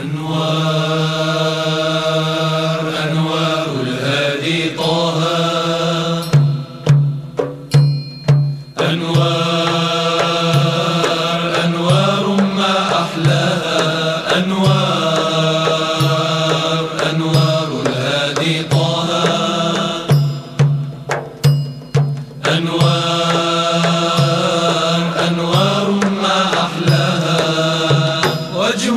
أنوار الهادي طه، أنوار ما أحلاها، أنوار الهادي طه، أنوار ما أحلاها. وجه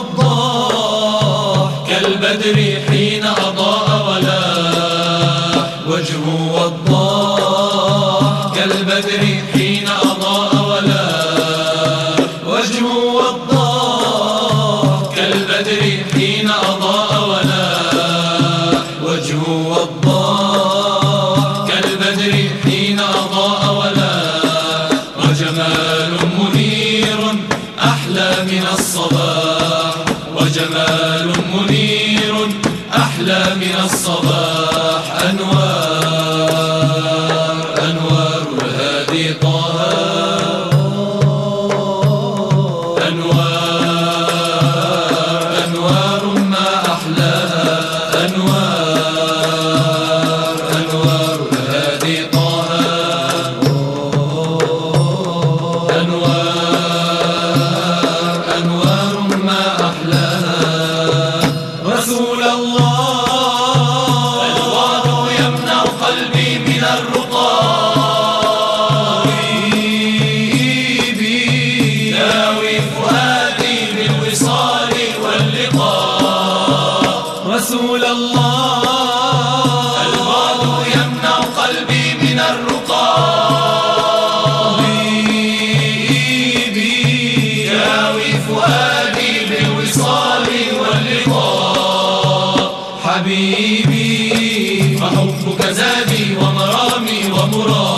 وضاح كالبدر حين أضاء ولاح، وجه وضاح كالبدر حين أضاء ولاح، وجه وضاح كالبدر حين أضاء ولاح، وجه وضاح كالبدر حين أضاء ولاح. وجمال منير أحلى من الصباح، وجمال منير أحلى من الصباح. أنوار الهادي طه، أنوار ما أحلاها، أنوار الهادي طه، أنوار ما أحلاها. رسول الله الوعد يمنع قلبي من الرقى، داوي فؤادي بالوصال واللقاء. رسول الله الوعد يمنع قلبي من الرقى، داوي فؤادي بالوصال واللقاء. حبيبي فحبك زادي ومرامي ومرادي،